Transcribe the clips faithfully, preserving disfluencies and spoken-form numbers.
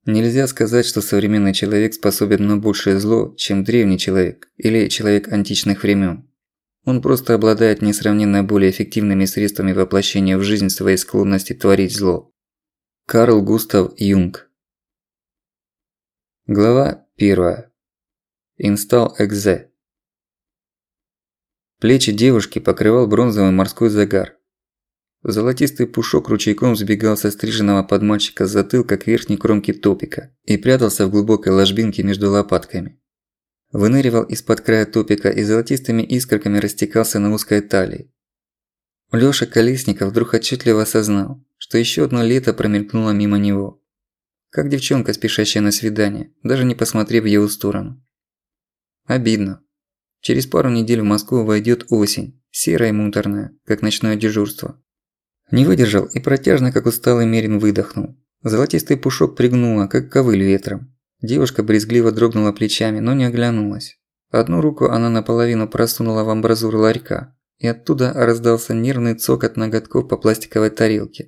Нельзя сказать, что современный человек способен на большее зло, чем древний человек или человек античных времен. Он просто обладает несравненно более эффективными средствами воплощения в жизнь своей склонности творить зло. Карл Густав Юнг. Глава первая. Инстал экзе. Плечи девушки покрывал бронзовый морской загар. Золотистый пушок ручейком сбегал со стриженного под мальчика затылка к верхней кромке топика и прятался в глубокой ложбинке между лопатками. Выныривал из-под края топика и золотистыми искорками растекался на узкой талии. Лёша Колесников вдруг отчетливо осознал, что ещё одно лето промелькнуло мимо него. Как девчонка, спешащая на свидание, даже не посмотрев в его сторону. Обидно. Через пару недель в Москву войдёт осень, серая и муторная, как ночное дежурство. Не выдержал и протяжно, как усталый мерин, выдохнул. Золотистый пушок пригнуло, как ковыль ветром. Девушка брезгливо дрогнула плечами, но не оглянулась. Одну руку она наполовину просунула в амбразуру ларька, и оттуда раздался нервный цокот ноготков по пластиковой тарелке.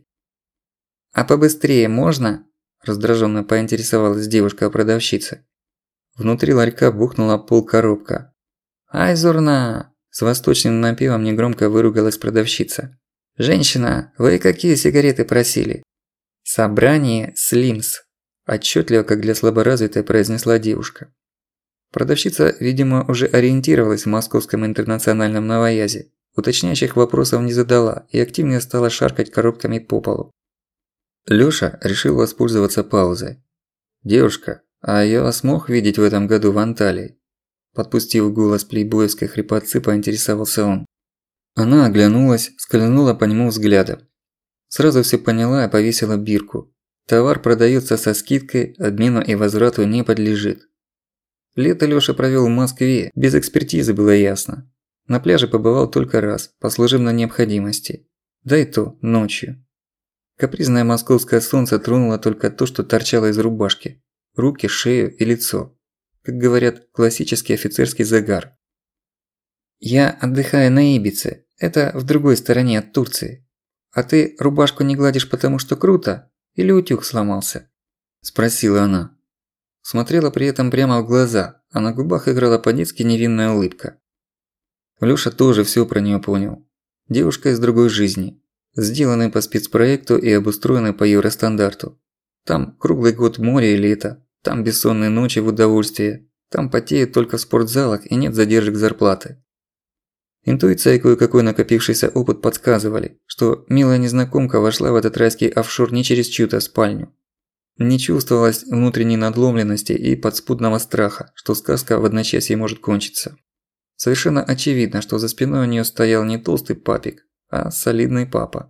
«А побыстрее можно?» – раздражённо поинтересовалась девушка-продавщица. Внутри ларька бухнула полкоробка. «Ай, зурна!» – с восточным напевом негромко выругалась продавщица. «Женщина, вы какие сигареты просили?» «Собрание Слимс», – отчётливо, как для слаборазвитой, произнесла девушка. Продавщица, видимо, уже ориентировалась в московском интернациональном новоязе, уточняющих вопросов не задала и активнее стала шаркать коробками по полу. Лёша решил воспользоваться паузой. «Девушка, а я вас мог видеть в этом году в Анталии?» Подпустив голос плейбоевской хрипотцы, поинтересовался он. Она оглянулась, скользнула по нему взглядом. Сразу всё поняла и повесила бирку. Товар продаётся со скидкой, обмену и возврату не подлежит. Лето Лёша провёл в Москве, без экспертизы было ясно. На пляже побывал только раз, по служебной необходимости. Да и то, ночью. Капризное московское солнце тронуло только то, что торчало из рубашки. Руки, шею и лицо. Как говорят, классический офицерский загар. «Я отдыхаю на Ибице. Это в другой стороне от Турции. А ты рубашку не гладишь потому, что круто? Или утюг сломался?» – спросила она. Смотрела при этом прямо в глаза, а на губах играла по-детски невинная улыбка. Лёша тоже всё про неё понял. Девушка из другой жизни. Сделанной по спецпроекту и обустроенной по евростандарту. Там круглый год море и лето, там бессонные ночи в удовольствие, там потеют только в спортзалах и нет задержек зарплаты. Интуиция и кое-какой накопившийся опыт подсказывали, что милая незнакомка вошла в этот райский офшор не через чью-то спальню. Не чувствовалось внутренней надломленности и подспудного страха, что сказка в одночасье может кончиться. Совершенно очевидно, что за спиной у неё стоял не толстый папик, а солидный папа.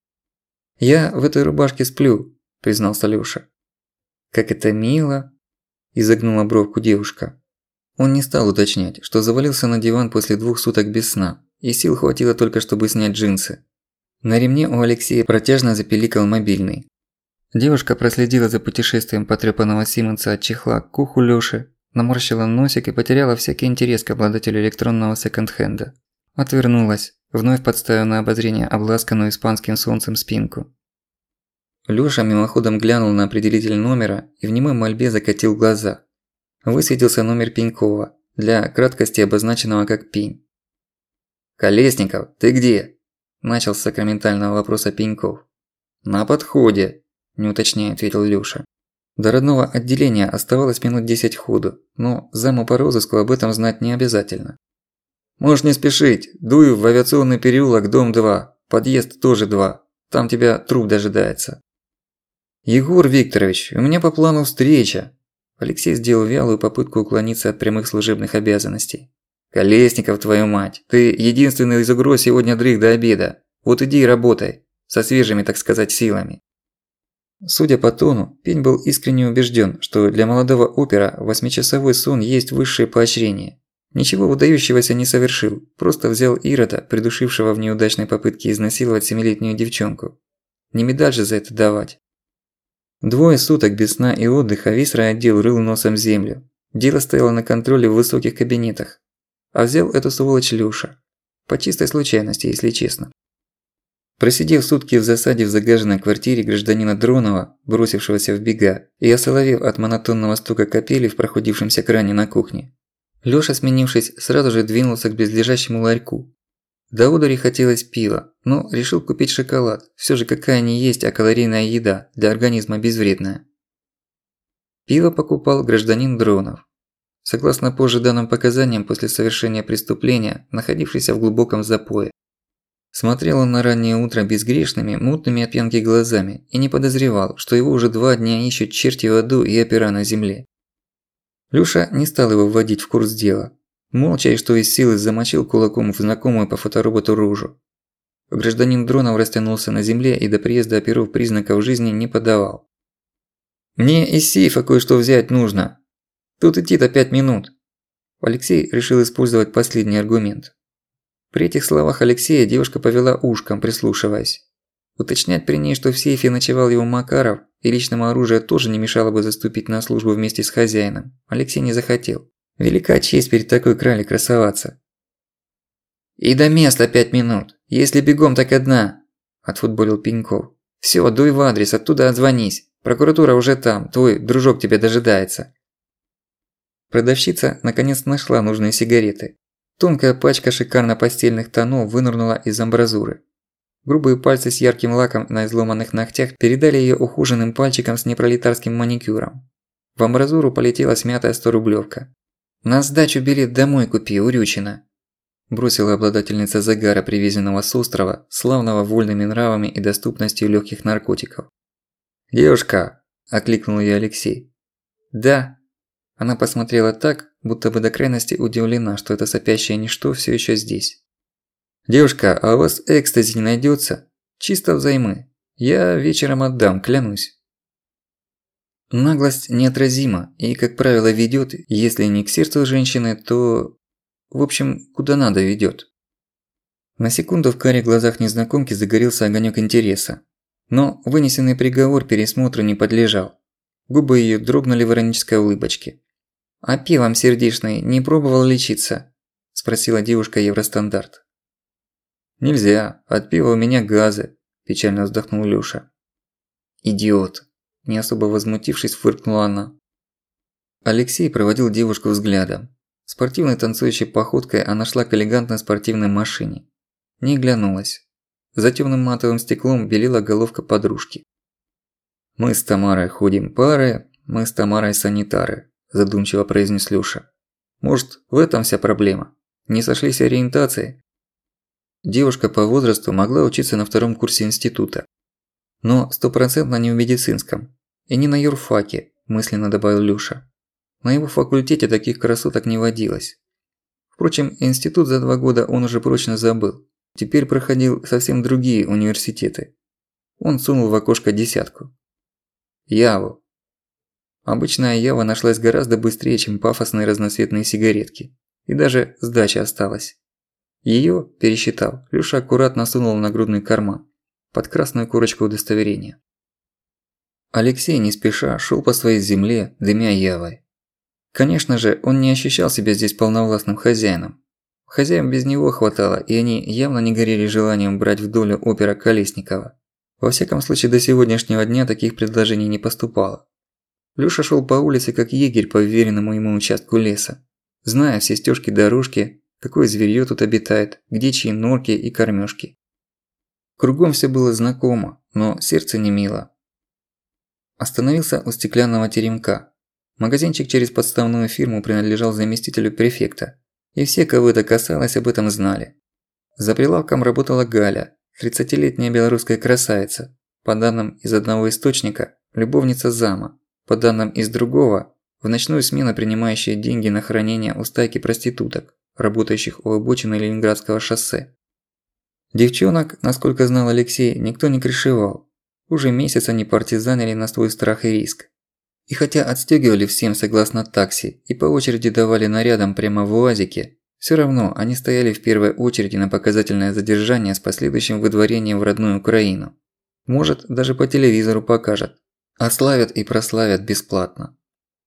«Я в этой рубашке сплю», – признался Лёша. «Как это мило», – изогнула бровку девушка. Он не стал уточнять, что завалился на диван после двух суток без сна, и сил хватило только, чтобы снять джинсы. На ремне у Алексея протяжно запиликал мобильный. Девушка проследила за путешествием потрёпанного Симонса от чехла к уху Лёши, наморщила носик и потеряла всякий интерес к обладателю электронного секонд-хенда. Отвернулась, вновь подставив на обозрение обласканную испанским солнцем спинку. Лёша мимоходом глянул на определитель номера и в немой мольбе закатил глаза. Высветился номер Пенькова, для краткости обозначенного как Пень. «Колесников, ты где?» – начал с сакраментального вопроса Пеньков. «На подходе», – не уточняя, ответил Лёша. До родного отделения оставалось минут десять ходу, но заму по розыску об этом знать не обязательно. «Можешь не спешить, дую в авиационный переулок, дом два, подъезд тоже два, там тебя труп дожидается». «Егор Викторович, у меня по плану встреча». Алексей сделал вялую попытку уклониться от прямых служебных обязанностей. «Колесников, твою мать, ты единственный из угроз сегодня дрых до обеда. Вот иди и работай, со свежими, так сказать, силами». Судя по тону, Пень был искренне убежден, что для молодого опера восьмичасовой сон есть высшее поощрение. Ничего выдающегося не совершил, просто взял Ирода, придушившего в неудачной попытке изнасиловать семилетнюю девчонку. Не медаль же за это давать. Двое суток без сна и отдыха весь райотдел рыл носом землю. Дело стояло на контроле в высоких кабинетах. А взял эту сволочь Лёша. По чистой случайности, если честно. Просидев сутки в засаде в загаженной квартире гражданина Дронова, бросившегося в бега, и осоловев от монотонного стука капели в прохудившемся кране на кухне, Лёша, сменившись, сразу же двинулся к близлежащему ларьку. До одури хотелось пива, но решил купить шоколад, всё же какая ни есть, а калорийная еда, для организма безвредная. Пиво покупал гражданин Дронов. Согласно позже данным показаниям, после совершения преступления, находившийся в глубоком запое. Смотрел он на раннее утро безгрешными, мутными от пьянки глазами и не подозревал, что его уже два дня ищут черти в аду и опера на земле. Лёша не стал его вводить в курс дела. Молча и что из силы замочил кулаком в знакомую по фотороботу рожу. Гражданин Дронов растянулся на земле и до приезда оперов признаков жизни не подавал. «Мне из сейфа кое-что взять нужно. Тут идти-то пять минут». Алексей решил использовать последний аргумент. При этих словах Алексея девушка повела ушком, прислушиваясь. Уточнять при ней, что в сейфе ночевал его Макаров, и личному оружию тоже не мешало бы заступить на службу вместе с хозяином, Алексей не захотел. Велика честь перед такой кралей красоваться. «И до места пять минут. Если бегом, так одна», – отфутболил Пеньков. «Всё, дуй в адрес, оттуда отзвонись. Прокуратура уже там, твой дружок тебя дожидается». Продавщица наконец нашла нужные сигареты. Тонкая пачка шикарно постельных тонов вынырнула из амбразуры. Грубые пальцы с ярким лаком на изломанных ногтях передали её ухоженным пальчикам с непролетарским маникюром. В амбразуру полетела смятая сторублёвка. «На сдачу билет домой купи, урючина», – бросила обладательница загара, привезенного с острова, славного вольными нравами и доступностью лёгких наркотиков. «Девушка!» – окликнул её Алексей. «Да». Она посмотрела так, будто бы до крайности удивлена, что это сопящее ничто всё ещё здесь. «Девушка, а у вас экстази не найдётся? Чисто взаймы. Я вечером отдам, клянусь». Наглость неотразима и, как правило, ведёт, если не к сердцу женщины, то… в общем, куда надо ведёт. На секунду в карих глазах незнакомки загорелся огонёк интереса. Но вынесенный приговор пересмотру не подлежал. Губы её дрогнули в иронической улыбочке. «А пивом сердечный не пробовал лечиться?» – спросила девушка Евростандарт. «Нельзя, от пива у меня газы», – печально вздохнул Лёша. «Идиот!» – не особо возмутившись, фыркнула она. Алексей проводил девушку взглядом. Спортивной танцующей походкой она шла к элегантной спортивной машине. Не оглянулась. За тёмным матовым стеклом белела головка подружки. «Мы с Тамарой ходим пары, мы с Тамарой санитары», – задумчиво произнес Лёша. «Может, в этом вся проблема? Не сошлись ориентации?» Девушка по возрасту могла учиться на втором курсе института. Но стопроцентно не в медицинском. И не на юрфаке, мысленно добавил Лёша. На его факультете таких красоток не водилось. Впрочем, институт за два года он уже прочно забыл. Теперь проходил совсем другие университеты. Он сунул в окошко десятку. Яву. Обычная Ява нашлась гораздо быстрее, чем пафосные разноцветные сигаретки. И даже сдача осталась. Её, пересчитав, Лёша аккуратно сунул в нагрудный карман, под красную корочку удостоверения. Алексей не спеша шёл по своей земле, дымя Явой. Конечно же, он не ощущал себя здесь полновластным хозяином. Хозяев без него хватало, и они явно не горели желанием брать в долю опера Колесникова. Во всяком случае, до сегодняшнего дня таких предложений не поступало. Лёша шёл по улице как егерь по вверенному ему участку леса, зная все стежки-дорожки, какое зверьё тут обитает, где чьи норки и кормёжки. Кругом всё было знакомо, но сердце не мило. Остановился у стеклянного теремка. Магазинчик через подставную фирму принадлежал заместителю префекта, и все, кого это касалось, об этом знали. За прилавком работала Галя, тридцатилетняя белорусская красавица, по данным из одного источника, любовница зама, по данным из другого, в ночную смену принимающая деньги на хранение у стайки проституток, работающих у обочины Ленинградского шоссе. Девчонок, насколько знал Алексей, никто не крышевал. Уже месяц они партизанили на свой страх и риск. И хотя отстёгивали всем согласно такси и по очереди давали нарядам прямо в УАЗике, всё равно они стояли в первой очереди на показательное задержание с последующим выдворением в родную Украину. Может, даже по телевизору покажут. Ославят и прославят бесплатно.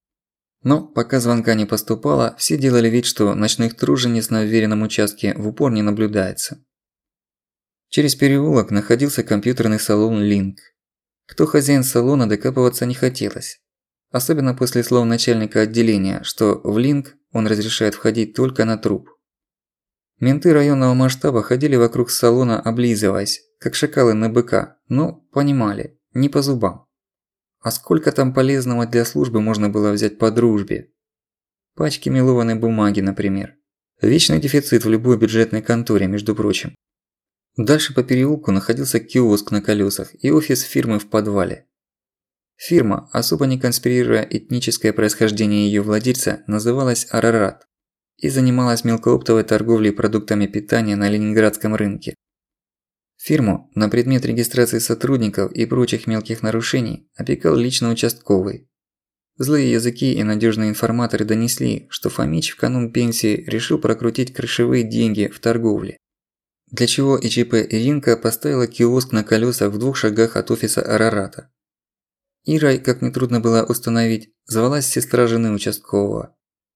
Но пока звонка не поступало, все делали вид, что ночных тружениц на вверенном участке в упор не наблюдается. Через переулок находился компьютерный салон «Линк». Кто хозяин салона, докапываться не хотелось. Особенно после слов начальника отделения, что в «Линк» он разрешает входить только на труп. Менты районного масштаба ходили вокруг салона, облизываясь, как шакалы на быка, но понимали, не по зубам. А сколько там полезного для службы можно было взять по дружбе? Пачки мелованной бумаги, например. Вечный дефицит в любой бюджетной конторе, между прочим. Дальше по переулку находился киоск на колесах и офис фирмы в подвале. Фирма, особо не конспирируя этническое происхождение её владельца, называлась «Арарат» и занималась мелкооптовой торговлей продуктами питания на ленинградском рынке. Фирму на предмет регистрации сотрудников и прочих мелких нарушений опекал лично участковый. Злые языки и надёжные информаторы донесли, что Фомич в канун пенсии решил прокрутить крышевые деньги в торговле. Для чего ИЧП «Иринка» поставила киоск на колесах в двух шагах от офиса Арарата. Ирой, как нетрудно было установить, звалась сестра жены участкового.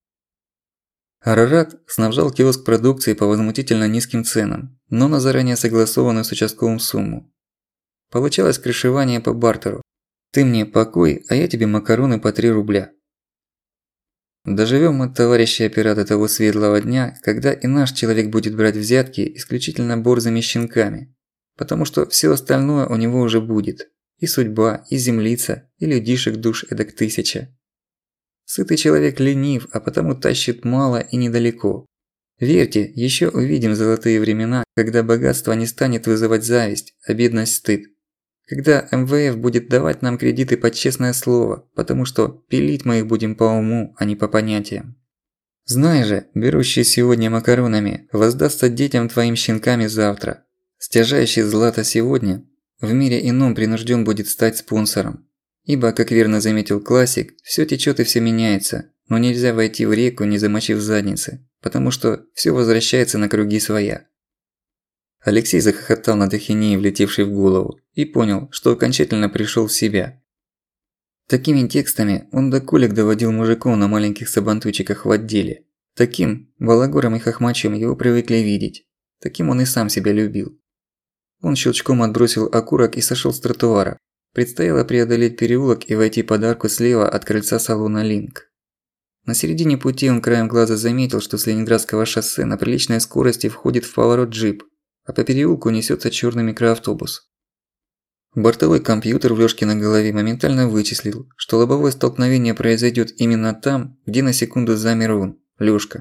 Арарат снабжал киоск продукцией по возмутительно низким ценам, но на заранее согласованную с участковым сумму. Получалось крышевание по бартеру. Ты мне покой, а я тебе макароны по три рубля. Доживем мы, товарищи операторы, того светлого дня, когда и наш человек будет брать взятки исключительно борзыми щенками, потому что всё остальное у него уже будет. И судьба, и землица, и людишек душ эдак тысяча. Сытый человек ленив, а потому тащит мало и недалеко. Верьте, ещё увидим золотые времена, когда богатство не станет вызывать зависть, а бедность стыд. Когда эм вэ эф будет давать нам кредиты под честное слово, потому что пилить мы их будем по уму, а не по понятиям. Знай же, берущий сегодня макаронами, воздастся детям твоим щенками завтра. Стяжающий злато сегодня, в мире ином принужден будет стать спонсором. Ибо, как верно заметил классик, всё течёт и всё меняется, но нельзя войти в реку, не замочив задницы, потому что всё возвращается на круги своя. Алексей захохотал над ахинеей, влетевшей в голову, и понял, что окончательно пришёл в себя. Такими текстами он до колик доводил мужиков на маленьких сабантуйчиках в отделе. Таким, балагуром и хохмачом его привыкли видеть. Таким он и сам себя любил. Он щелчком отбросил окурок и сошёл с тротуара. Предстояло преодолеть переулок и войти под арку слева от крыльца салона «Линк». На середине пути он краем глаза заметил, что с Ленинградского шоссе на приличной скорости входит в поворот джип, а по переулку несётся чёрный микроавтобус. Бортовой компьютер в Лёшке на голове моментально вычислил, что лобовое столкновение произойдёт именно там, где на секунду замер он, Лёшка.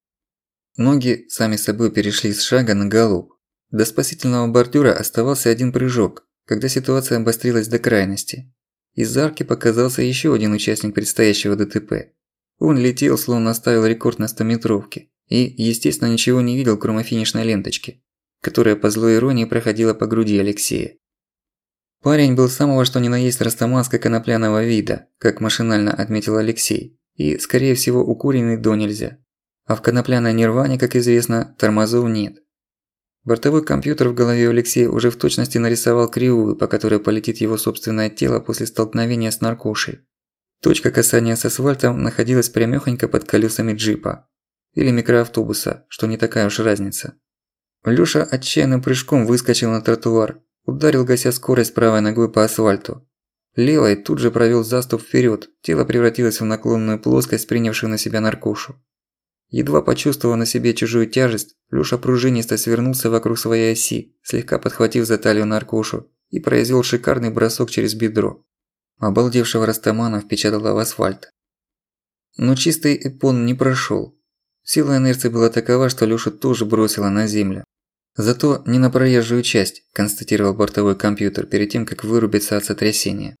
Ноги сами собой перешли с шага на галоп. До спасительного бордюра оставался один прыжок, когда ситуация обострилась до крайности. Из арки показался ещё один участник предстоящего дэ тэ пэ. Он летел, словно ставил рекорд на стометровке, и, естественно, ничего не видел, кроме финишной ленточки, которая по злой иронии проходила по груди Алексея. Парень был самого что ни на есть растаманско-конопляного вида, как машинально отметил Алексей, и, скорее всего, укуренный донельзя. А в конопляной нирване, как известно, тормозов нет. Бортовой компьютер в голове Алексея уже в точности нарисовал кривую, по которой полетит его собственное тело после столкновения с наркошей. Точка касания с асфальтом находилась прямёхонько под колёсами джипа. Или микроавтобуса, что не такая уж разница. Лёша отчаянным прыжком выскочил на тротуар, ударил, гася скорость правой ногой по асфальту. Левой тут же провёл заступ вперёд, тело превратилось в наклонную плоскость, принявшую на себя наркошу. Едва почувствовав на себе чужую тяжесть, Лёша пружинисто свернулся вокруг своей оси, слегка подхватив за талию наркошу, и произвёл шикарный бросок через бедро. Обалдевшего растамана впечатало в асфальт. Но чистый эпон не прошёл. Сила инерции была такова, что Лёшу тоже бросило на землю. Зато не на проезжую часть, констатировал бортовой компьютер перед тем, как вырубиться от сотрясения.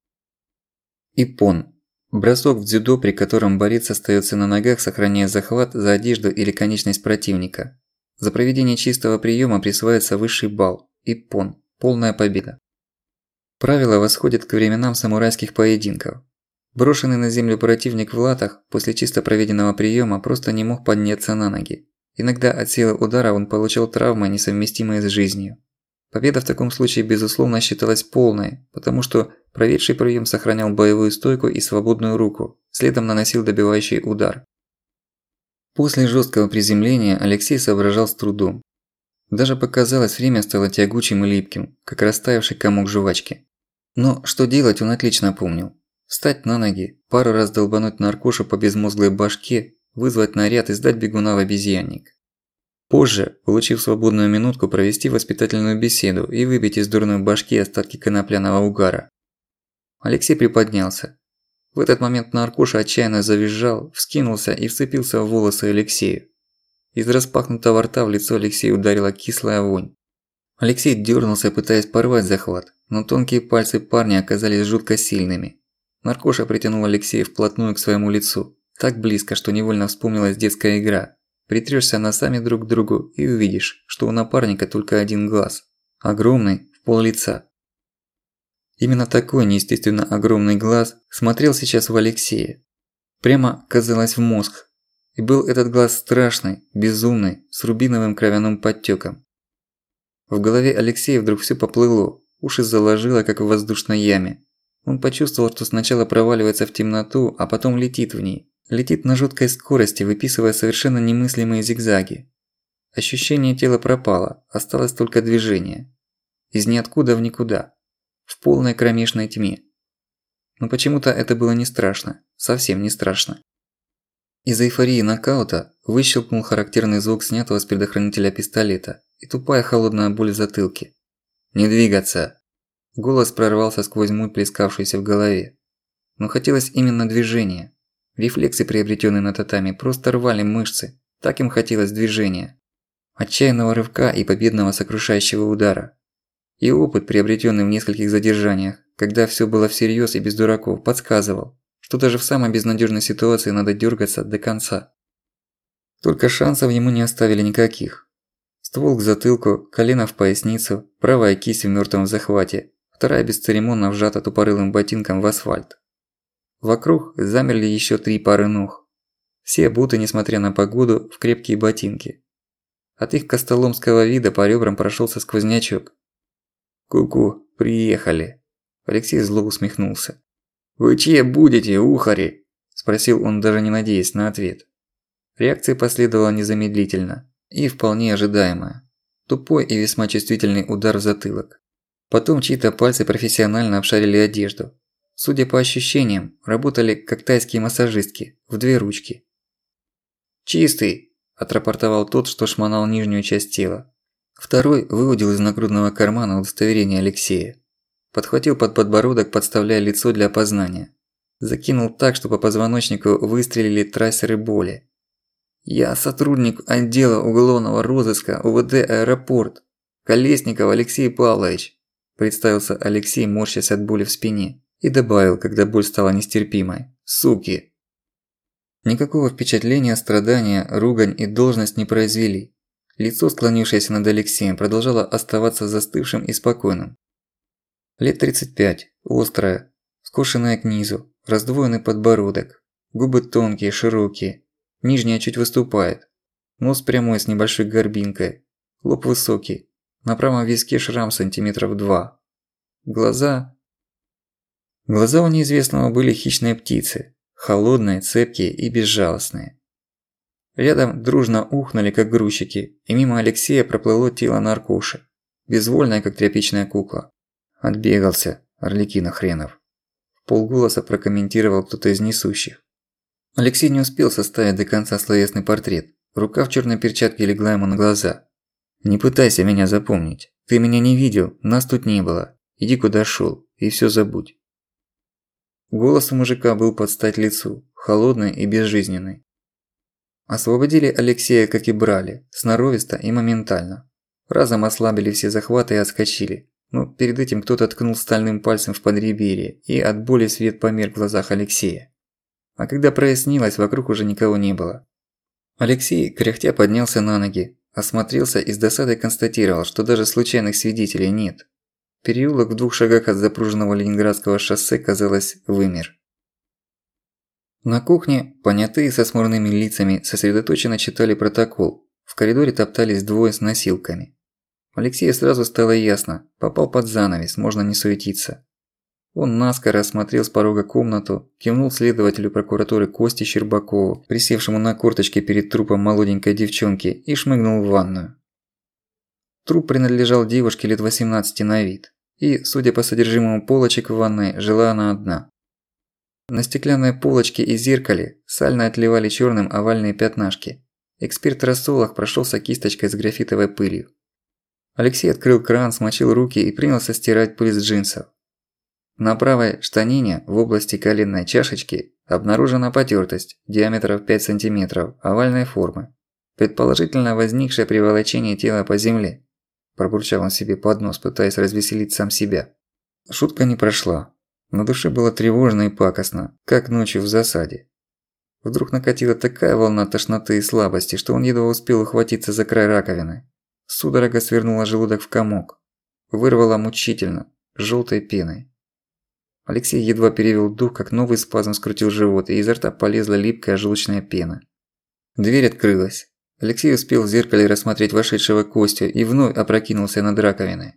Иппон. Бросок в дзюдо, при котором борец остаётся на ногах, сохраняя захват за одежду или конечность противника. За проведение чистого приёма присваивается высший балл – иппон – полная победа. Правило восходит к временам самурайских поединков. Брошенный на землю противник в латах после чисто проведенного приёма просто не мог подняться на ноги. Иногда от силы удара он получал травмы, несовместимые с жизнью. Победа в таком случае безусловно считалась полной, потому что проведший приём сохранял боевую стойку и свободную руку, следом наносил добивающий удар. После жёсткого приземления Алексей соображал с трудом. Даже показалось, время стало тягучим и липким, как растаявший комок жвачки. Но что делать, он отлично помнил. Встать на ноги, пару раз долбануть наркошу по безмозглой башке, вызвать наряд и сдать бегуна в обезьянник. Позже, получив свободную минутку, провести воспитательную беседу и выбить из дурной башки остатки конопляного угара. Алексей приподнялся. В этот момент наркоша отчаянно завизжал, вскинулся и вцепился в волосы Алексею. Из распахнутого рта в лицо Алексею ударила кислая вонь. Алексей дёрнулся, пытаясь порвать захват, но тонкие пальцы парня оказались жутко сильными. Наркоша притянул Алексея вплотную к своему лицу, так близко, что невольно вспомнилась детская игра. Притрёшься носами друг к другу и увидишь, что у напарника только один глаз. Огромный, в пол лица. Именно такой неестественно огромный глаз смотрел сейчас в Алексея. Прямо, казалось, в мозг. И был этот глаз страшный, безумный, с рубиновым кровяным подтёком. В голове Алексея вдруг всё поплыло, уши заложило, как в воздушной яме. Он почувствовал, что сначала проваливается в темноту, а потом летит в ней. Летит на жуткой скорости, выписывая совершенно немыслимые зигзаги. Ощущение тела пропало, осталось только движение. Из ниоткуда в никуда. В полной кромешной тьме. Но почему-то это было не страшно. Совсем не страшно. Из эйфории нокаута выщелкнул характерный звук снятого с предохранителя пистолета и тупая холодная боль в затылке. «Не двигаться!» Голос прорвался сквозь муть, плескавшуюся в голове. Но хотелось именно движения. Рефлексы, приобретенные на татами, просто рвали мышцы. Так им хотелось движения. Отчаянного рывка и победного сокрушающего удара. И опыт, приобретенный в нескольких задержаниях, когда всё было всерьёз и без дураков, подсказывал, что даже в самой безнадёжной ситуации надо дёргаться до конца. Только шансов ему не оставили никаких. Ствол к затылку, колено в поясницу, правая кисть в мёртвом захвате, вторая бесцеремонно вжата тупорылым ботинком в асфальт. Вокруг замерли ещё три пары ног. Все обуты, несмотря на погоду, в крепкие ботинки. От их костоломского вида по ребрам прошёлся сквознячок. «Ку-ку, приехали!» Алексей зло усмехнулся. «Вы чьи будете, ухари?» – спросил он, даже не надеясь на ответ. Реакция последовала незамедлительно и вполне ожидаемая. Тупой и весьма чувствительный удар в затылок. Потом чьи-то пальцы профессионально обшарили одежду. Судя по ощущениям, работали как тайские массажистки, в две ручки. «Чистый!» – отрапортовал тот, что шмонал нижнюю часть тела. Второй выудил из нагрудного кармана удостоверение Алексея. Подхватил под подбородок, подставляя лицо для опознания. Закинул так, что по позвоночнику выстрелили трассеры боли. «Я сотрудник отдела уголовного розыска УВД «Аэропорт». Колесников Алексей Павлович», – представился Алексей, морщась от боли в спине. И добавил, когда боль стала нестерпимой. «Суки!» Никакого впечатления, страдания, ругань и должность не произвели. Лицо, склонившееся над Алексеем, продолжало оставаться застывшим и спокойным. Лет тридцать пять, острое, скошенное к низу, раздвоенный подбородок, губы тонкие, широкие, нижняя чуть выступает, нос прямой с небольшой горбинкой, лоб высокий, на правом виске шрам сантиметров два. Глаза... Глаза у неизвестного были хищные птицы, холодные, цепкие и безжалостные. Рядом дружно ухнули, как грузчики, и мимо Алексея проплыло тело наркоши, безвольное, как тряпичная кукла. «Отбегался, Арлекино хренов», – вполголоса прокомментировал кто-то из несущих. Алексей не успел составить до конца словесный портрет, рука в чёрной перчатке легла ему на глаза. «Не пытайся меня запомнить, ты меня не видел, нас тут не было, иди куда шёл, и всё забудь». Голос у мужика был под стать лицу, холодный и безжизненный. Освободили Алексея, как и брали, сноровисто и моментально. Разом ослабили все захваты и отскочили, но перед этим кто-то ткнул стальным пальцем в подреберье, и от боли свет померк в глазах Алексея. А когда прояснилось, вокруг уже никого не было. Алексей, кряхтя, поднялся на ноги, осмотрелся и с досадой констатировал, что даже случайных свидетелей нет. Переулок в двух шагах от запруженного Ленинградского шоссе, казалось, вымер. На кухне, понятые со смурными лицами, сосредоточенно читали протокол. В коридоре топтались двое с носилками. Алексею сразу стало ясно, попал под занавес, можно не суетиться. Он наскоро осмотрел с порога комнату, кивнул следователю прокуратуры Косте Щербакову, присевшему на корточке перед трупом молоденькой девчонки, и шмыгнул в ванную. Труп принадлежал девушке лет восемнадцати на вид. И, судя по содержимому полочек в ванной, жила она одна. На стеклянной полочке и зеркале сально отливали чёрным овальные пятнашки. Эксперт-рассолах прошёлся кисточкой с графитовой пылью. Алексей открыл кран, смочил руки и принялся стирать пыль с джинсов. На правой штанине в области коленной чашечки обнаружена потертость диаметром пять сантиметров овальной формы, предположительно возникшее при волочении тела по земле. Пробурчал он себе под нос, пытаясь развеселить сам себя. Шутка не прошла. На душе было тревожно и пакостно, как ночью в засаде. Вдруг накатила такая волна тошноты и слабости, что он едва успел ухватиться за край раковины. Судорога свернула желудок в комок. Вырвала мучительно, жёлтой пеной. Алексей едва перевёл дух, как новый спазм скрутил живот, и изо рта полезла липкая желчная пена. Дверь открылась. Алексей успел в зеркале рассмотреть вошедшего Костю и вновь опрокинулся над раковиной.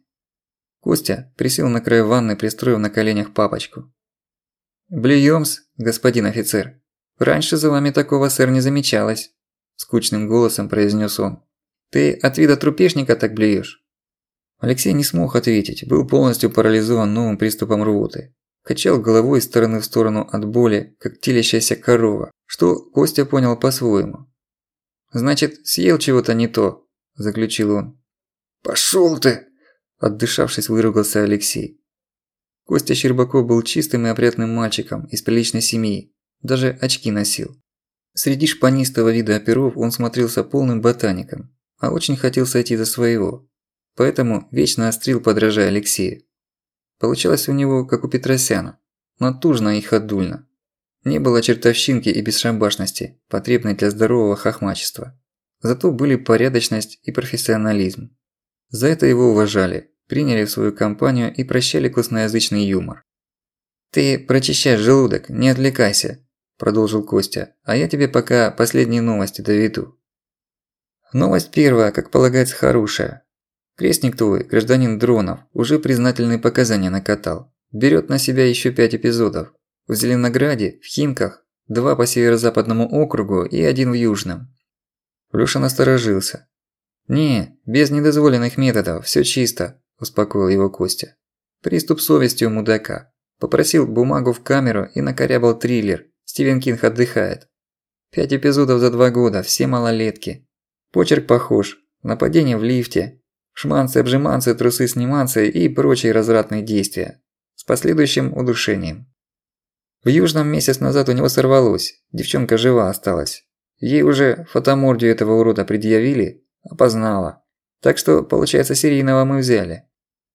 Костя присел на край ванны, пристроив на коленях папочку. «Блюём-с, господин офицер. Раньше за вами такого, сэр, не замечалось», – скучным голосом произнёс он. «Ты от вида трупешника так блюёшь?» Алексей не смог ответить, был полностью парализован новым приступом рвоты. Качал головой из стороны в сторону от боли, как телящаяся корова, что Костя понял по-своему. «Значит, съел чего-то не то», – заключил он. «Пошёл ты!» – отдышавшись, выругался Алексей. Костя Щербаков был чистым и опрятным мальчиком из приличной семьи, даже очки носил. Среди шпанистого вида оперов он смотрелся полным ботаником, а очень хотел сойти за своего, поэтому вечно острил, подражая Алексею. Получалось у него, как у Петросяна, натужно и ходульно. Не было чертовщинки и бесшабашности, потребной для здорового хохмачества. Зато были порядочность и профессионализм. За это его уважали, приняли в свою компанию и прощали косноязычный юмор. «Ты прочищай желудок, не отвлекайся», – продолжил Костя, – «а я тебе пока последние новости доведу». Новость первая, как полагается, хорошая. Крестник твой, гражданин Дронов, уже признательные показания накатал. Берет на себя еще пять эпизодов. В Зеленограде, в Химках, два по северо-западному округу и один в Южном. Лёша насторожился. «Не, без недозволенных методов, всё чисто», – успокоил его Костя. Приступ совести у мудака. Попросил бумагу в камеру и накорябал триллер «Стивен Кинг отдыхает». Пять эпизодов за два года, все малолетки. Почерк похож, нападение в лифте, шманцы-обжиманцы, трусы-сниманцы и прочие развратные действия. С последующим удушением. В Южном месяц назад у него сорвалось, девчонка жива осталась. Ей уже фотомордию этого урода предъявили, опознала. Так что, получается, серийного мы взяли.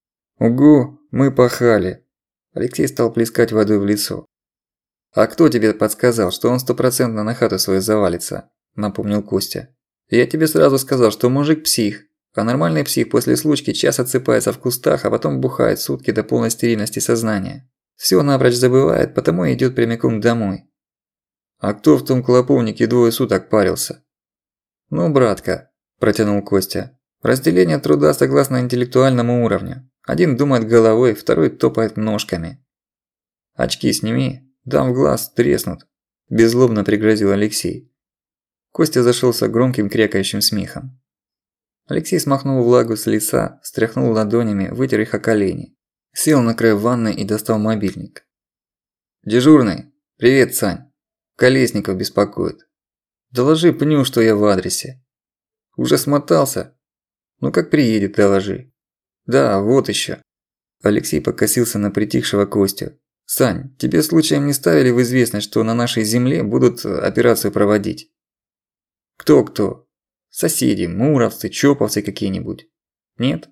Угу, мы пахали. Алексей стал плескать водой в лицо. «А кто тебе подсказал, что он стопроцентно на хату свою завалится?» – напомнил Костя. «Я тебе сразу сказал, что мужик псих, а нормальный псих после случки час отсыпается в кустах, а потом бухает сутки до полной стерильности сознания. Всё напрочь забывает, потому и идёт прямиком домой». «А кто в том клоповнике двое суток парился?» «Ну, братка», – протянул Костя, – «разделение труда согласно интеллектуальному уровню. Один думает головой, второй топает ножками». «Очки сними, дам в глаз, треснут», – беззлобно пригрозил Алексей. Костя зашёлся громким крякающим смехом. Алексей смахнул влагу с лица, встряхнул ладонями, вытер их о колени. Сел на край ванны и достал мобильник. «Дежурный! Привет, Сань! Колесников беспокоит. Доложи пню, что я в адресе. Уже смотался? Ну как приедет, доложи. Да, вот ещё». Алексей покосился на притихшего Костю. «Сань, тебе случаем не ставили в известность, что на нашей земле будут операцию проводить?» «Кто-кто? Соседи, муровцы, чоповцы какие-нибудь? Нет?»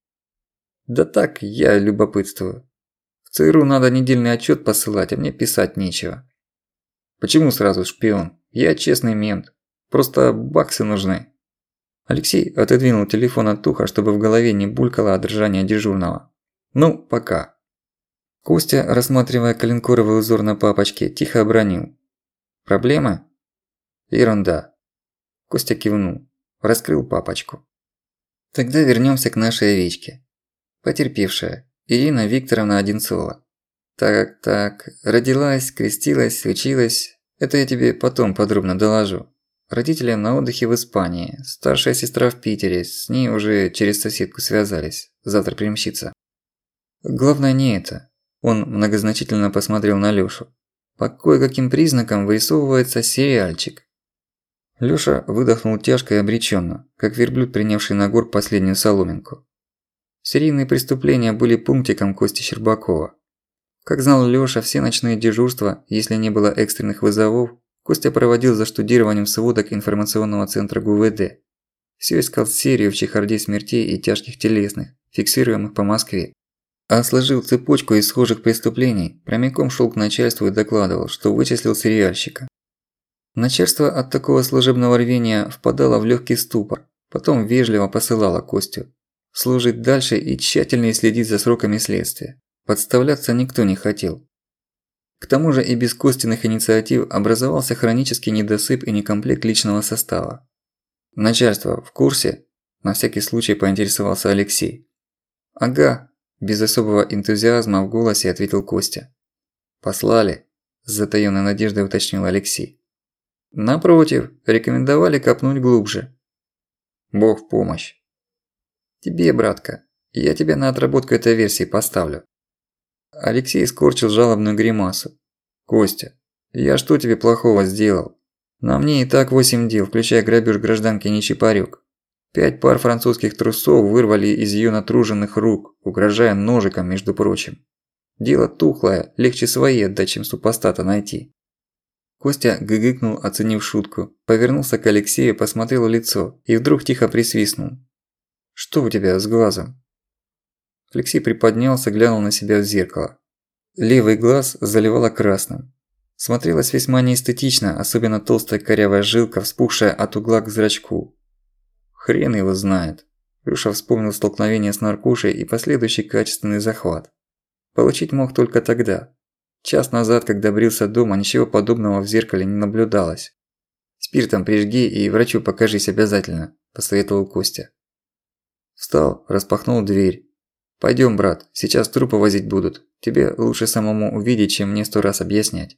«Да так, я любопытствую. В ЦРУ надо недельный отчёт посылать, а мне писать нечего». «Почему сразу шпион? Я честный мент. Просто баксы нужны». Алексей отодвинул телефон от уха, чтобы в голове не булькало от ржания дежурного. «Ну, пока». Костя, рассматривая коленкоровый узор на папочке, тихо обронил. «Проблемы?» «Ерунда». Костя кивнул, раскрыл папочку. «Тогда вернёмся к нашей овечке. Потерпевшая, Ирина Викторовна Одинцова. Так, так, родилась, крестилась, училась. Это я тебе потом подробно доложу. Родители на отдыхе в Испании, старшая сестра в Питере, с ней уже через соседку связались, завтра примчится. Главное не это. Он многозначительно посмотрел на Лёшу. По кое-каким признакам вырисовывается сериальчик. Лёша выдохнул тяжко и обречённо, как верблюд, принявший на горб последнюю соломинку. Серийные преступления были пунктиком Кости Щербакова. Как знал Лёша, все ночные дежурства, если не было экстренных вызовов, Костя проводил за штудированием сводок информационного центра ГУВД. Всё искал серию в чехарде смертей и тяжких телесных, фиксируемых по Москве. А сложил цепочку из схожих преступлений, прямиком шёл к начальству и докладывал, что вычислил сериальщика. Начальство от такого служебного рвения впадало в лёгкий ступор, потом вежливо посылало Костю служить дальше и тщательнее следить за сроками следствия. Подставляться никто не хотел. К тому же и без Костиных инициатив образовался хронический недосып и некомплект личного состава. «Начальство в курсе?» – на всякий случай поинтересовался Алексей. «Ага», – без особого энтузиазма в голосе ответил Костя. «Послали?» – с затаённой надеждой уточнил Алексей. «Напротив, рекомендовали копнуть глубже». «Бог в помощь». «Тебе, братка, я тебя на отработку этой версии поставлю». Алексей скорчил жалобную гримасу. «Костя, я что тебе плохого сделал? На мне и так восемь дел, включая грабеж гражданки Нечипарёк. Пять пар французских трусов вырвали из её натруженных рук, угрожая ножиком, между прочим. Дело тухлое, легче свои отдать, чем супостата найти». Костя гыгыкнул, оценив шутку, повернулся к Алексею, посмотрел в лицо и вдруг тихо присвистнул. «Что у тебя с глазом?» Алексей приподнялся, глянул на себя в зеркало. Левый глаз заливало красным. Смотрелось весьма неэстетично, особенно толстая корявая жилка, вспухшая от угла к зрачку. Хрен его знает. Лёша вспомнил столкновение с наркушей и последующий качественный захват. Получить мог только тогда. Час назад, когда брился дома, ничего подобного в зеркале не наблюдалось. «Спиртом прижги и врачу покажись обязательно», – посоветовал Костя. Встал, распахнул дверь. «Пойдём, брат, сейчас трупы возить будут. Тебе лучше самому увидеть, чем мне сто раз объяснять».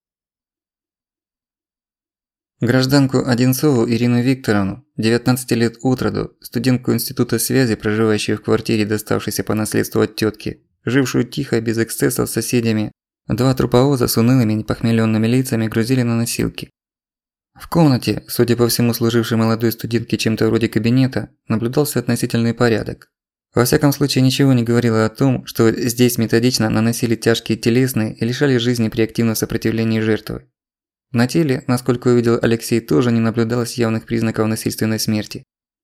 Гражданку Одинцову Ирину Викторовну, девятнадцати лет от роду, студентку Института связи, проживающую в квартире, доставшейся по наследству от тётки, жившую тихо, без эксцессов с соседями, два труповоза с унылыми непохмелёнными лицами грузили на носилки. В комнате, судя по всему служившей молодой студентке чем-то вроде кабинета, наблюдался относительный порядок. Во всяком случае, ничего не говорило о том, что здесь методично наносили тяжкие телесные и лишали жизни при активном сопротивлении жертвы. На теле, насколько увидел Алексей, тоже не наблюдалось явных признаков насильственной смерти.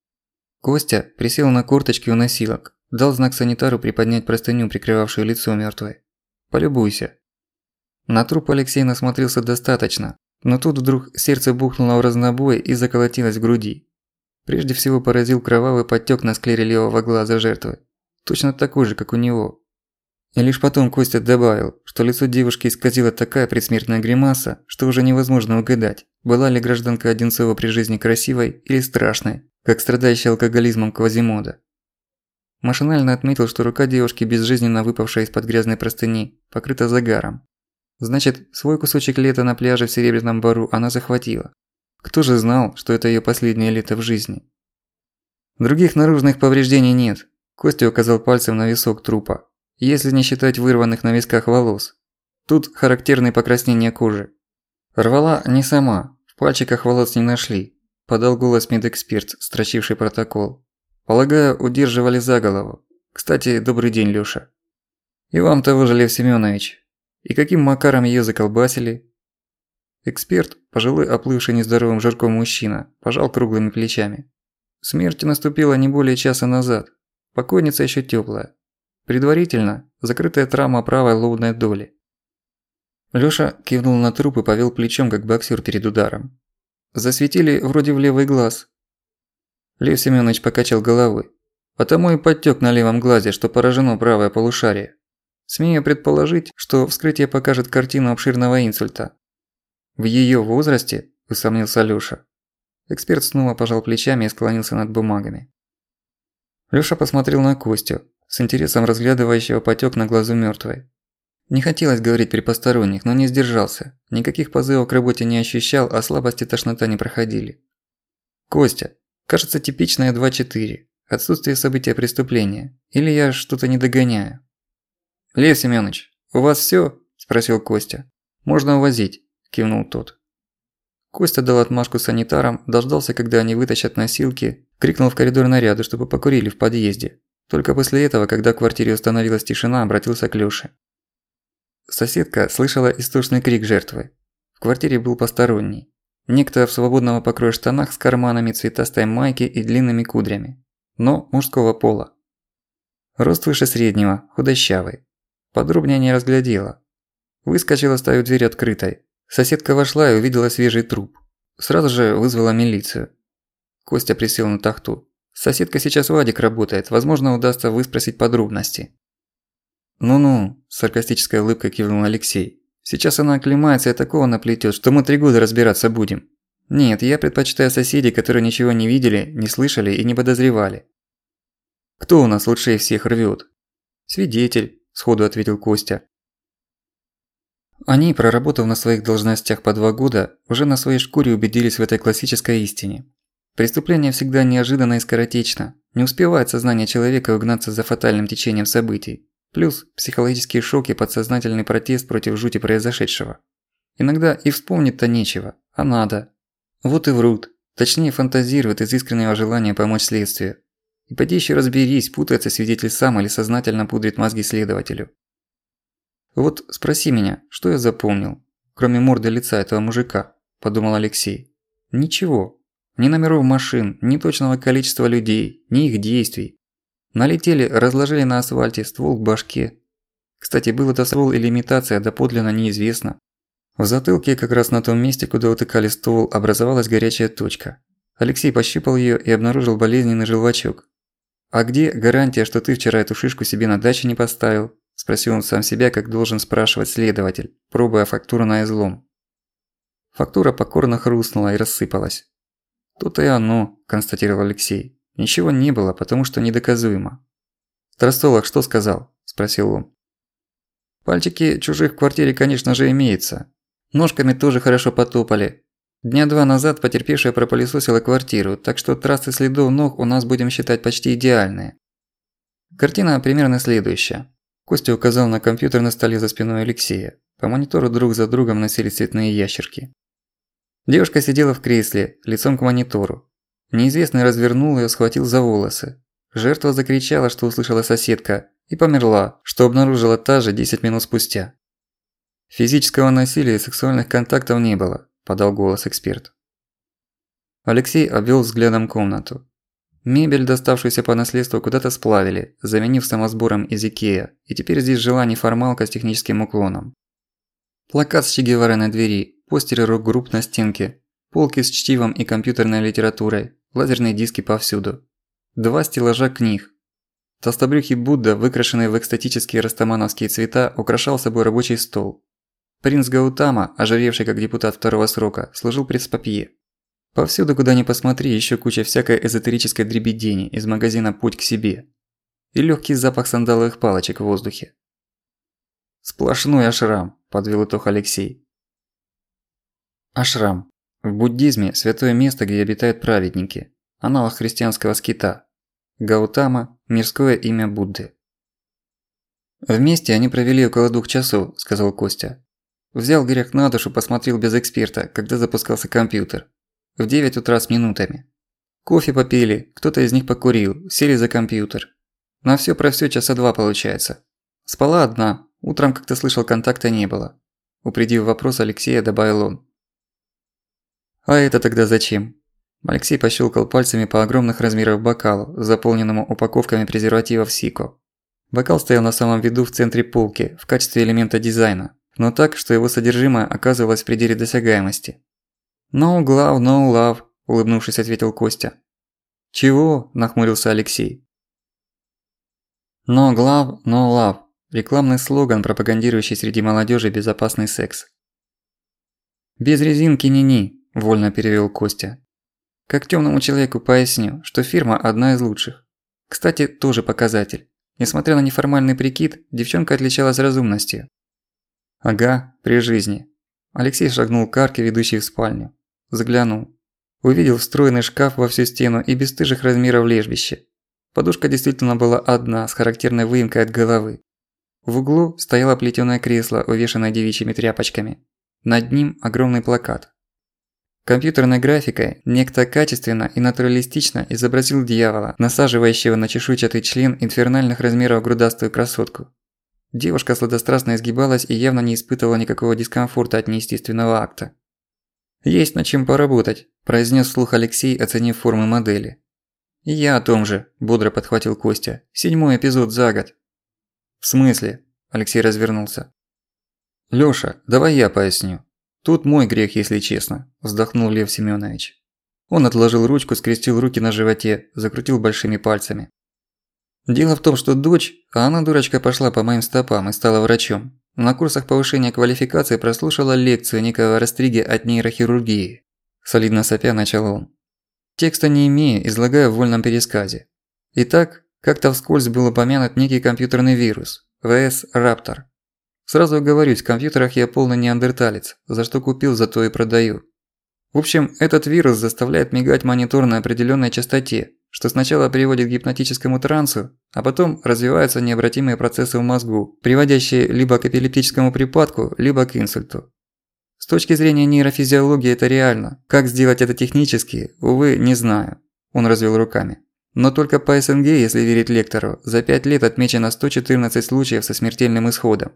Костя присел на корточки у носилок, дал знак санитару приподнять простыню, прикрывавшую лицо мёртвой. «Полюбуйся». На труп Алексей насмотрелся достаточно, но тут вдруг сердце бухнуло в разнобой и заколотилось в груди. Прежде всего поразил кровавый подтёк на склере левого глаза жертвы, точно такой же, как у него. И лишь потом Костя добавил, что лицо девушки исказила такая предсмертная гримаса, что уже невозможно угадать, была ли гражданка Одинцова при жизни красивой или страшной, как страдающая алкоголизмом Квазимода. Машинально отметил, что рука девушки, безжизненно выпавшая из-под грязной простыни, покрыта загаром. Значит, свой кусочек лета на пляже в Серебряном Бару она захватила. Кто же знал, что это её последнее лето в жизни? Других наружных повреждений нет. Костя указал пальцем на висок трупа. Если не считать вырванных на висках волос. Тут характерные покраснения кожи. Рвала не сама, в пальчиках волос не нашли. Подал голос медэксперт, строчивший протокол. Полагаю, удерживали за голову. Кстати, добрый день, Лёша. И вам того же, Лев Семёнович. И каким макаром её заколбасили? Эксперт, пожилой оплывший нездоровым жирком мужчина, пожал круглыми плечами. Смерть наступила не более часа назад. Покойница ещё тёплая. Предварительно закрытая травма правой лобной доли. Лёша кивнул на труп и повел плечом, как боксёр перед ударом. Засветили вроде в левый глаз. Лев Семёнович покачал головой. Потому и подтёк на левом глазе, что поражено правое полушарие. Смею предположить, что вскрытие покажет картину обширного инсульта. В её возрасте, усомнился Лёша. Эксперт снова пожал плечами и склонился над бумагами. Лёша посмотрел на Костю, с интересом разглядывающего потёк на глазу мёртвой. Не хотелось говорить при посторонних, но не сдержался. Никаких позывов к работе не ощущал, а слабость и тошнота не проходили. «Костя, кажется, типичное два четыре. Отсутствие события преступления. Или я что-то не догоняю?» «Лев Семёныч, у вас всё?» – спросил Костя. «Можно увозить», – кивнул тот. Костя дал отмашку санитарам, дождался, когда они вытащат носилки, крикнул в коридор наряду, чтобы покурили в подъезде. Только после этого, когда в квартире установилась тишина, обратился к Лёше. Соседка слышала истошный крик жертвы. В квартире был посторонний. Некто в свободного покроя штанах с карманами, цветастой майке и длинными кудрями. Но мужского пола. Рост выше среднего, худощавый. Подробнее не разглядела. Выскочила, оставив дверь открытой. Соседка вошла и увидела свежий труп. Сразу же вызвала милицию. Костя присел на тахту. Соседка сейчас в Адик работает, возможно, удастся выспросить подробности. «Ну-ну», – с саркастической улыбкой кивнул Алексей. «Сейчас она оклемается и такого наплетёт, что мы три года разбираться будем. Нет, я предпочитаю соседей, которые ничего не видели, не слышали и не подозревали». «Кто у нас лучше всех рвёт?» «Свидетель», – сходу ответил Костя. Они, проработав на своих должностях по два года, уже на своей шкуре убедились в этой классической истине. Преступление всегда неожиданно и скоротечно, не успевает сознание человека угнаться за фатальным течением событий. Плюс психологические шоки и подсознательный протест против жути произошедшего. Иногда и вспомнить-то нечего, а надо. Вот и врут, точнее фантазируют из искреннего желания помочь следствию. И поди ещё разберись, путается свидетель сам или сознательно пудрит мозги следователю. «Вот спроси меня, что я запомнил, кроме морды лица этого мужика?» – подумал Алексей. «Ничего. Ни номеров машин, ни точного количества людей, ни их действий. Налетели, разложили на асфальте, ствол к башке. Кстати, был это ствол или имитация, доподлинно неизвестно. В затылке, как раз на том месте, куда утыкали ствол, образовалась горячая точка. Алексей пощупал её и обнаружил болезненный желвачок. «А где гарантия, что ты вчера эту шишку себе на даче не поставил?» – спросил он сам себя, как должен спрашивать следователь, пробуя фактуру на излом. Фактура покорно хрустнула и рассыпалась. «То-то и оно», – констатировал Алексей. «Ничего не было, потому что недоказуемо». «Страстолог что сказал?» – спросил он. «Пальчики чужих в квартире, конечно же, имеются. Ножками тоже хорошо потопали. Дня два назад потерпевшая пропылесосила квартиру, так что трассы следов ног у нас будем считать почти идеальные. Картина примерно следующая». Костя указал на компьютер на столе за спиной Алексея. По монитору друг за другом носились цветные ящерки. Девушка сидела в кресле, лицом к монитору. Неизвестный развернул её, схватил за волосы. Жертва закричала, что услышала соседка, и померла, что обнаружила та же десять минут спустя. «Физического насилия и сексуальных контактов не было», – подал голос эксперт. Алексей обвёл взглядом комнату. Мебель, доставшуюся по наследству, куда-то сплавили, заменив самосбором из Икеа, и теперь здесь жила неформалка с техническим уклоном. Плакат с Че Геварой на двери, постеры рок-групп на стенке, полки с чтивом и компьютерной литературой, лазерные диски повсюду. Два стеллажа книг. Толстобрюхий Будда, выкрашенный в экстатические растамановские цвета, украшал собой рабочий стол. Принц Гаутама, ожиревший как депутат второго срока, служил пресс-папье. Повсюду, куда ни посмотри, ещё куча всякой эзотерической дребедени из магазина «Путь к себе». И лёгкий запах сандаловых палочек в воздухе. «Сплошной ашрам», – подвел итог Алексей. Ашрам. В буддизме – святое место, где обитают праведники. Аналог христианского скита. Гаутама – мирское имя Будды. «Вместе они провели около двух часов», – сказал Костя. Взял грех на душу, посмотрел без эксперта, когда запускался компьютер. В девять утра с минутами. Кофе попили, кто-то из них покурил, сели за компьютер. На всё про всё часа два получается. Спала одна, утром как-то слышал, контакта не было. Упредив вопрос Алексея, добавил он. «А это тогда зачем?» Алексей пощёлкал пальцами по огромных размеров бокалу, заполненному упаковками презервативов Сико. Бокал стоял на самом виду в центре полки, в качестве элемента дизайна, но так, что его содержимое оказывалось в пределе досягаемости. «No glove, no love», – улыбнувшись, ответил Костя. «Чего?» – нахмурился Алексей. «No glove, no love» – рекламный слоган, пропагандирующий среди молодёжи безопасный секс. «Без резинки ни-ни», – вольно перевёл Костя. «Как тёмному человеку поясню, что фирма одна из лучших. Кстати, тоже показатель. Несмотря на неформальный прикид, девчонка отличалась разумностью. Ага, при жизни. Алексей шагнул к арке, ведущей в спальню. Заглянул. Увидел встроенный шкаф во всю стену и бесстыжих размеров лежбище. Подушка действительно была одна, с характерной выемкой от головы. В углу стояло плетёное кресло, увешанное девичьими тряпочками. Над ним огромный плакат. Компьютерной графикой некто качественно и натуралистично изобразил дьявола, насаживающего на чешуйчатый член инфернальных размеров грудастую красотку. Девушка сладострастно изгибалась и явно не испытывала никакого дискомфорта от неестественного акта. «Есть над чем поработать», – произнес вслух Алексей, оценив формы модели. «И я о том же», – бодро подхватил Костя. «Седьмой эпизод за год». «В смысле?» – Алексей развернулся. «Лёша, давай я поясню. Тут мой грех, если честно», – вздохнул Лев Семёнович. Он отложил ручку, скрестил руки на животе, закрутил большими пальцами. «Дело в том, что дочь, а она, дурочка, пошла по моим стопам и стала врачом. На курсах повышения квалификации прослушала лекцию некого Растриги от нейрохирургии». Солидно сопя начал он. «Текста не имею, излагаю в вольном пересказе. Итак, как-то вскользь был упомянут некий компьютерный вирус – вэ эс Раптор. Сразу оговорюсь, в компьютерах я полный неандерталец, за что купил, зато и продаю. В общем, этот вирус заставляет мигать монитор на определенной частоте, что сначала приводит к гипнотическому трансу, а потом развиваются необратимые процессы в мозгу, приводящие либо к эпилептическому припадку, либо к инсульту. С точки зрения нейрофизиологии это реально. Как сделать это технически, увы, не знаю. Он развел руками. Но только по эс эн гэ, если верить лектору, за пять лет отмечено сто четырнадцать случаев со смертельным исходом.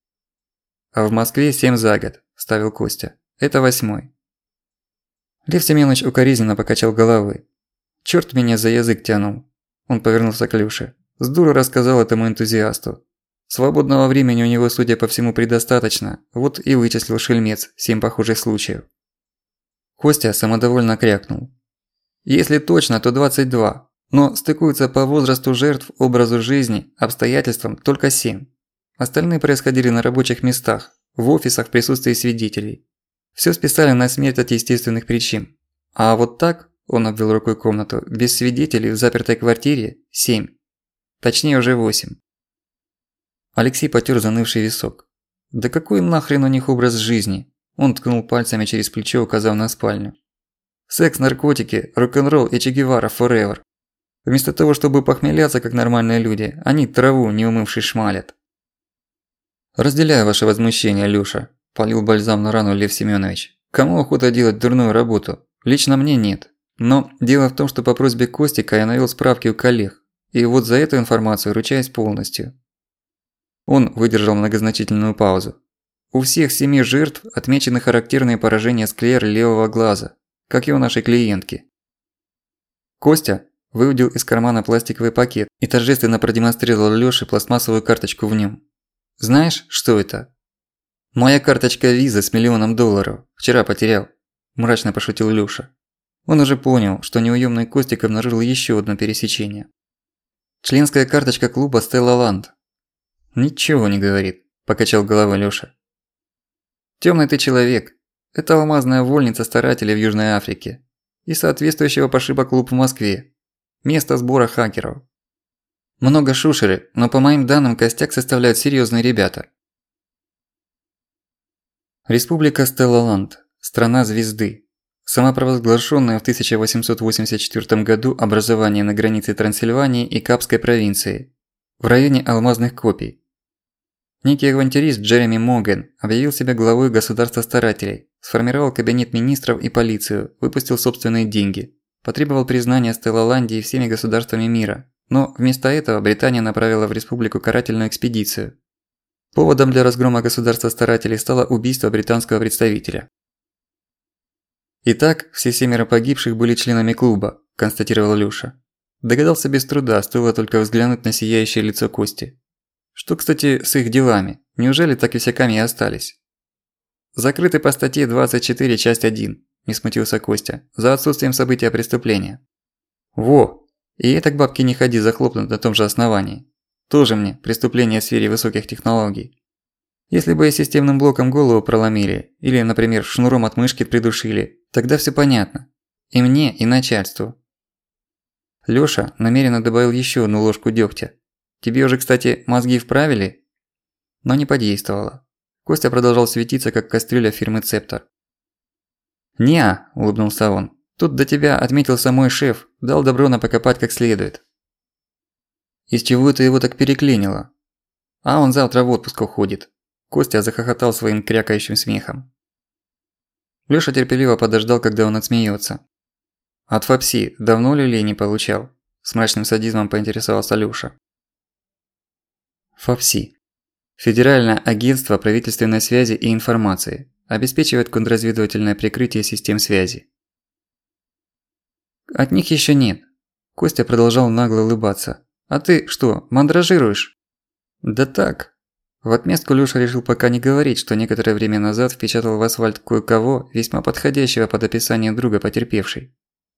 А в Москве семь за год, вставил Костя. Это восьмой. Лев Семёныч укоризненно покачал головой. Чёрт меня за язык тянул. Он повернулся к Лёше. Сдуру рассказал этому энтузиасту. Свободного времени у него, судя по всему, предостаточно, вот и вычислил шельмец семь похожих случаев. Костя самодовольно крякнул. Если точно, то двадцать два, но стыкуются по возрасту жертв, образу жизни, обстоятельствам только семь. Остальные происходили на рабочих местах, в офисах в присутствии свидетелей. Всё списали на смерть от естественных причин. А вот так, он обвел рукой комнату, без свидетелей в запертой квартире – семь. Точнее уже восемь. Алексей потёр занывший висок. «Да какой нахрен у них образ жизни?» Он ткнул пальцами через плечо, указав на спальню. «Секс, наркотики, рок-н-ролл и Че Гевара forever. Вместо того, чтобы похмеляться, как нормальные люди, они траву, не умывшись, шмалят». «Разделяю ваше возмущение, Лёша», – полил бальзам на рану Лев Семёнович. «Кому охота делать дурную работу? Лично мне нет. Но дело в том, что по просьбе Костика я навёл справки у коллег, и вот за эту информацию ручаюсь полностью». Он выдержал многозначительную паузу. У всех семи жертв отмечены характерные поражения склеры левого глаза, как и у нашей клиентки. Костя выудил из кармана пластиковый пакет и торжественно продемонстрировал Лёше пластмассовую карточку в нём. «Знаешь, что это?» «Моя карточка виза с миллионом долларов. Вчера потерял», – мрачно пошутил Лёша. Он уже понял, что неуёмный Костик обнаружил ещё одно пересечение. «Членская карточка клуба Стелла Ланд». «Ничего не говорит», – покачал головой Лёша. «Тёмный ты человек. Это алмазная вольница старателей в Южной Африке. И соответствующего пошиба клуб в Москве. Место сбора хакеров. Много шушеры, но по моим данным костяк составляют серьёзные ребята». Республика Стелла Ланд. Страна звезды. Самопровозглашенное в тысяча восемьсот восемьдесят четвёртом году образование на границе Трансильвании и Капской провинции. В районе алмазных копий. Некий авантюрист Джереми Моган объявил себя главой государства-старателей, сформировал кабинет министров и полицию, выпустил собственные деньги, потребовал признания Стеллаландии всеми государствами мира, но вместо этого Британия направила в республику карательную экспедицию. Поводом для разгрома государства-старателей стало убийство британского представителя. «Итак, все семеро погибших были членами клуба», – констатировал Лёша. Догадался без труда, стоило только взглянуть на сияющее лицо Кости. Что, кстати, с их делами? Неужели так висяками и остались? «Закрыты по статье двадцать четыре, часть один», – не смутился Костя, – «за отсутствием события преступления». «Во! И это к бабке не ходи захлопнуть на том же основании. Тоже мне преступление в сфере высоких технологий. Если бы и системным блоком голову проломили, или, например, шнуром от мышки придушили, тогда всё понятно. И мне, и начальству». Лёша намеренно добавил ещё одну ложку дёгтя. «Тебе уже, кстати, мозги вправили?» Но не подействовало. Костя продолжал светиться, как кастрюля фирмы «Цептор». «Не-а», – улыбнулся он. «Тут до тебя отметился мой шеф, дал добро на покопать как следует». «Из чего это его так переклинило?» «А он завтра в отпуск уходит». Костя захохотал своим крякающим смехом. Лёша терпеливо подождал, когда он отсмеется. «От ФАПСИ давно люлей не получал?» – с мрачным садизмом поинтересовался Лёша. ФАПСИ. Федеральное агентство правительственной связи и информации. Обеспечивает контрразведывательное прикрытие систем связи. От них ещё нет. Костя продолжал нагло улыбаться. А ты что, мандражируешь? Да так. В отместку Лёша решил пока не говорить, что некоторое время назад впечатал в асфальт кое-кого, весьма подходящего под описание друга потерпевшей.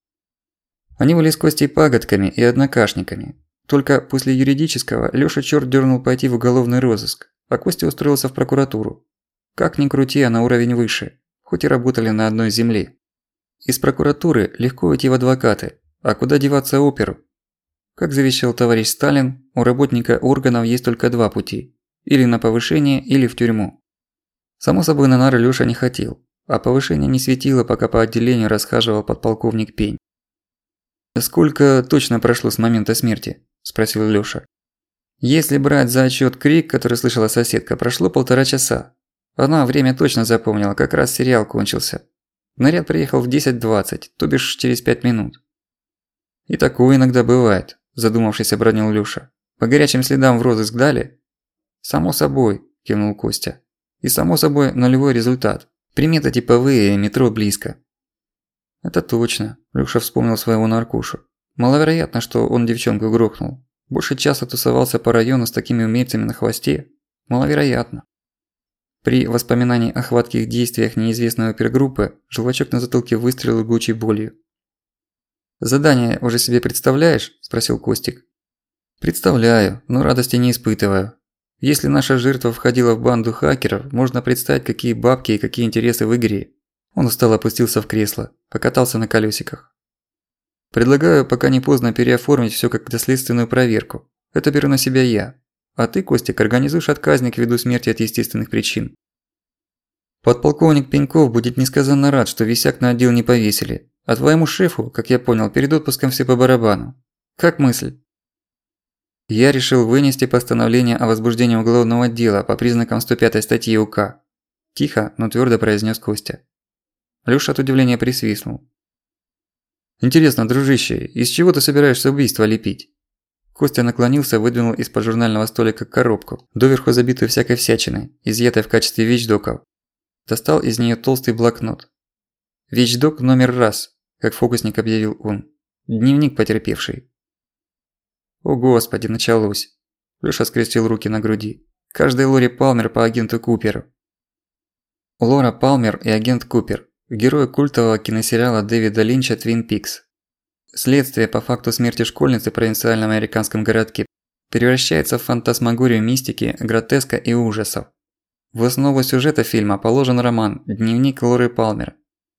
Они были с Костей пагодками и однокашниками. Только после юридического Лёша чёрт дёрнул пойти в уголовный розыск, а Костя устроился в прокуратуру. Как ни крути, а на уровень выше, хоть и работали на одной земле. Из прокуратуры легко уйти в адвокаты, а куда деваться оперу? Как завещал товарищ Сталин, у работника органов есть только два пути – или на повышение, или в тюрьму. Само собой, на нары Лёша не хотел, а повышение не светило, пока по отделению расхаживал подполковник Пень. «Сколько точно прошло с момента смерти?» – спросил Лёша. «Если брать за отчёт крик, который слышала соседка, прошло полтора часа. Она время точно запомнила, как раз сериал кончился. Наряд приехал в десять двадцать, то бишь через пять минут». «И такое иногда бывает», – задумавшись, обронил Лёша. «По горячим следам в розыск дали?» «Само собой», – кивнул Костя. «И само собой нулевой результат. Приметы типовые, метро близко». «Это точно», – Лёша вспомнил своего наркушу. «Маловероятно, что он девчонку грохнул. Больше часа тусовался по району с такими умельцами на хвосте. Маловероятно». При воспоминании о хватких действиях неизвестной опергруппы желвачок на затылке выстрелил гучей болью. «Задание уже себе представляешь?» – спросил Костик. «Представляю, но радости не испытываю. Если наша жертва входила в банду хакеров, можно представить, какие бабки и какие интересы в игре». Он устало опустился в кресло, покатался на колёсиках. «Предлагаю, пока не поздно, переоформить всё как доследственную проверку. Это беру на себя я. А ты, Костик, организуешь отказник ввиду смерти от естественных причин». Подполковник Пеньков будет несказанно рад, что висяк на отдел не повесили. А твоему шефу, как я понял, перед отпуском все по барабану. Как мысль? Я решил вынести постановление о возбуждении уголовного дела по признакам сто пятой статьи УК. Тихо, но твёрдо произнёс Костя. Лёша от удивления присвистнул. «Интересно, дружище, из чего ты собираешься убийство лепить?» Костя наклонился, выдвинул из-под журнального столика коробку, доверху забитую всякой всячиной, изъятой в качестве вещдоков. Достал из неё толстый блокнот. «Вещдок номер раз», как фокусник объявил он. «Дневник потерпевшей». «О господи, началось!» Лёша скрестил руки на груди. «Каждый Лори Палмер по агенту Куперу». Лора Палмер и агент Купер. Герои культового киносериала Дэвида Линча «Твин Пикс». Следствие по факту смерти школьницы в провинциальном американском городке превращается в фантасмагорию мистики, гротеска и ужасов. В основу сюжета фильма положен роман «Дневник Лоры Палмер».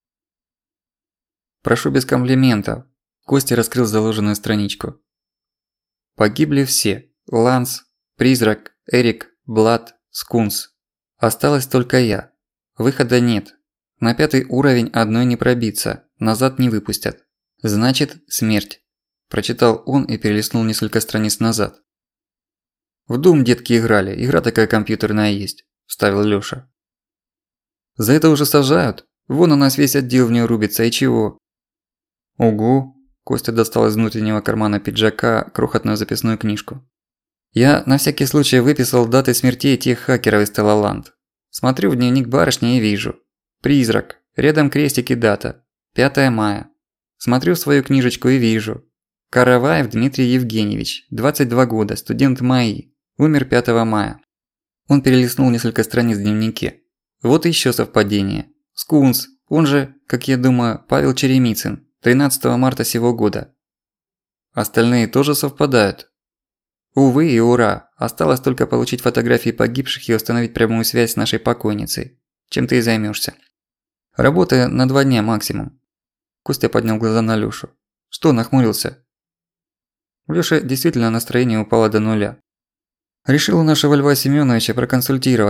«Прошу без комплиментов», – Костя раскрыл заложенную страничку. «Погибли все – Ланс, Призрак, Эрик, Блад, Скунс. Осталась только я. Выхода нет. На пятый уровень одной не пробиться, назад не выпустят. Значит, смерть», – прочитал он и перелистнул несколько страниц назад. «В Doom детки играли, игра такая компьютерная есть», – вставил Лёша. «За это уже сажают? Вон у нас весь отдел в неё рубится, и чего?» «Угу», – Костя достал из внутреннего кармана пиджака крохотную записную книжку. «Я на всякий случай выписал даты смертей тех хакеров из Телоланд. Смотрю в дневник барышни и вижу. Призрак, рядом крестик и дата. пятое мая. Смотрю в свою книжечку и вижу. Караваев Дмитрий Евгеньевич, двадцать два года, студент МАИ. Умер пятого мая». Он перелистнул несколько страниц в дневнике. Вот и ещё совпадение. Скунс, он же, как я думаю, Павел Черемицын, тринадцатого марта сего года. Остальные тоже совпадают. Увы и ура, осталось только получить фотографии погибших и установить прямую связь с нашей покойницей. Чем ты и займёшься. Работа на два дня максимум. Костя поднял глаза на Лёшу. Что нахмурился? У Лёши действительно настроение упало до нуля. Решил у нашего Льва Семёновича проконсультироваться.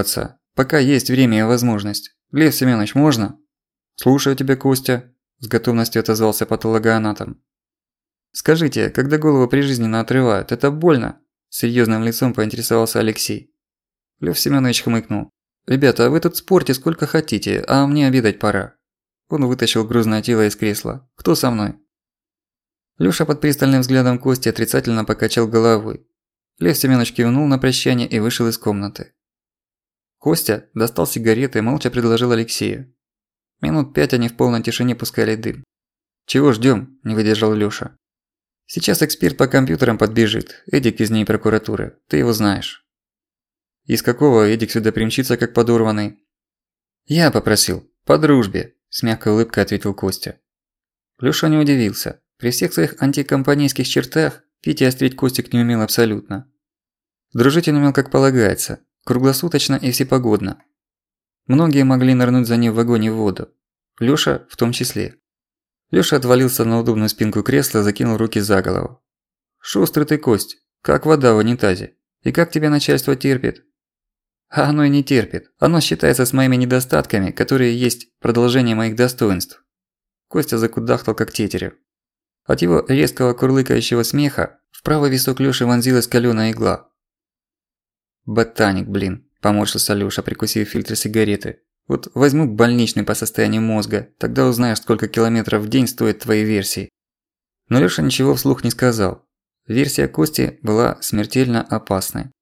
Пока есть время и возможность. Лев Семёныч, можно? Слушаю тебя, Костя, с готовностью отозвался патологоанатом. Скажите, когда голову прижизненно отрывают, это больно? С серьёзным лицом поинтересовался Алексей. Лев Семёнович хмыкнул. «Ребята, а вы тут спорьте сколько хотите, а мне обедать пора». Он вытащил грузное тело из кресла. «Кто со мной?» Лёша под пристальным взглядом Кости отрицательно покачал головой. Лев Семёныч кивнул на прощание и вышел из комнаты. Костя достал сигареты и молча предложил Алексею. Минут пять они в полной тишине пускали дым. «Чего ждём?» – не выдержал Лёша. «Сейчас эксперт по компьютерам подбежит, Эдик из ней прокуратуры, ты его знаешь». «Из какого Эдик сюда примчится, как подорванный?» «Я попросил, по дружбе», – с мягкой улыбкой ответил Костя. Лёша не удивился. При всех своих антикомпанейских чертах пить и острить Костик не умел абсолютно. Дружить он умел как полагается, круглосуточно и всепогодно. Многие могли нырнуть за ним в огонь и в воду. Лёша в том числе. Лёша отвалился на удобную спинку кресла, закинул руки за голову. «Шустрый ты, Кость, как вода в унитазе. И как тебя начальство терпит?» «А оно и не терпит. Оно считается с моими недостатками, которые есть продолжение моих достоинств». Костя закудахтал как тетерев. От его резкого курлыкающего смеха в правый висок Лёши вонзилась калёная игла. «Ботаник, блин», – поморщился Лёша, прикусив фильтр сигареты. «Вот возьму больничный по состоянию мозга, тогда узнаешь, сколько километров в день стоят твои версии». Но Лёша ничего вслух не сказал. Версия Кости была смертельно опасной.